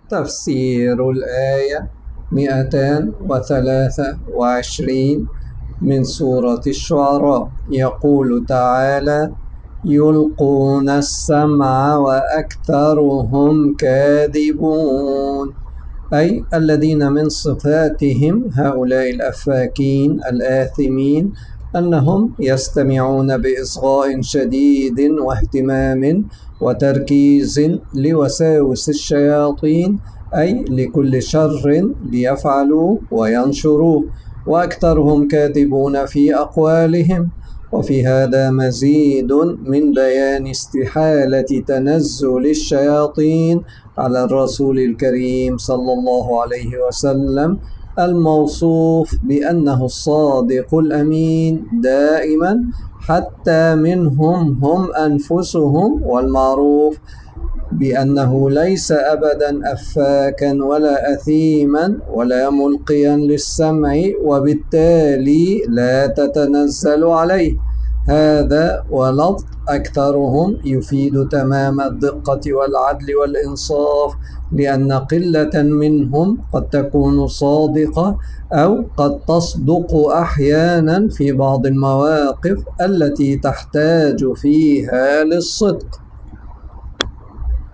تفسير الآية 223 من سورة الشعراء. يقول تعالى: يلقون السمع وأكثرهم كاذبون، أي الذين من صفاتهم هؤلاء الأفاكين الآثمين أنهم يستمعون بإصغاء شديد واهتمام وتركيز لوساوس الشياطين، أي لكل شر ليفعلوا وينشروه، وأكثرهم كاذبون في أقوالهم. وفي هذا مزيد من بيان استحالة تنزل الشياطين على الرسول الكريم صلى الله عليه وسلم، الموصوف بأنه الصادق الأمين دائما حتى منهم هم أنفسهم، والمعروف بأنه ليس أبدا أفاكا ولا أثيما ولا ملقيا للسمع، وبالتالي لا تتنزل عليه. هذا ولفظ أكثرهم يفيد تمام الدقة والعدل والإنصاف، لأن قلة منهم قد تكون صادقة أو قد تصدق أحيانا في بعض المواقف التي تحتاج فيها للصدق.